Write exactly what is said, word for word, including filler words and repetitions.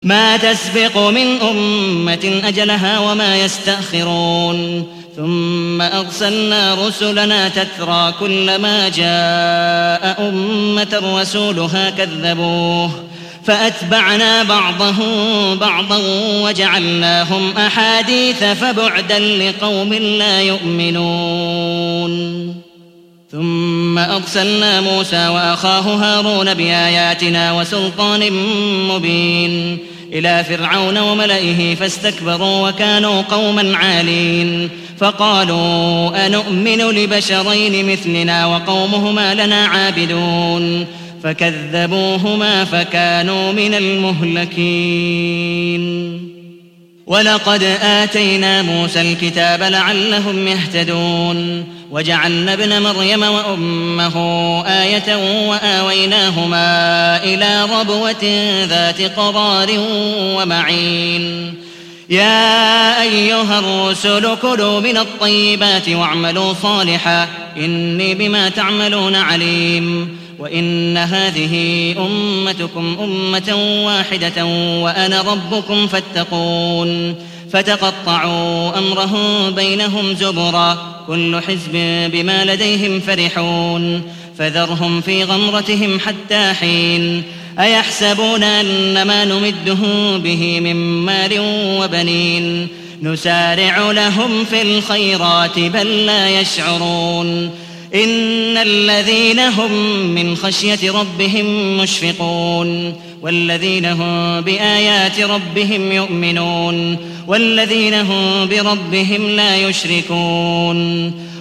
ما تسبق من أمة أجلها وما يستأخرون ثم أرسلنا رسلنا تترى كلما جاء أمة رسولها كذبوه فأتبعنا بعضهم بعضا وجعلناهم أحاديث فبعدا لقوم لا يؤمنون. ثم أرسلنا موسى وأخاه هارون بآياتنا وسلطان مبين إلى فرعون وملئه فاستكبروا وكانوا قوما عالين فقالوا أنؤمن لبشرين مثلنا وقومهما لنا عابدون فكذبوهما فكانوا من المهلكين. ولقد آتينا موسى الكتاب لعلهم يهتدون وجعلنا ابن مريم وأمه آية وآويناهما إلى ربوة ذات قرار ومعين. يا أيها الرسل كلوا من الطيبات واعملوا صالحا إني بما تعملون عليم. وإن هذه أمتكم أمة واحدة وأنا ربكم فاتقون. فتقطعوا أمرهم بينهم زبرا كل حزب بما لديهم فرحون فذرهم في غمرتهم حتى حين. أيحسبون أن ما نمدهم به من مال وبنين نسارع لهم في الخيرات بل لا يشعرون. إن الذين هم من خشية ربهم مشفقون والذين هم بآيات ربهم يؤمنون والذين هم بربهم لا يشركون.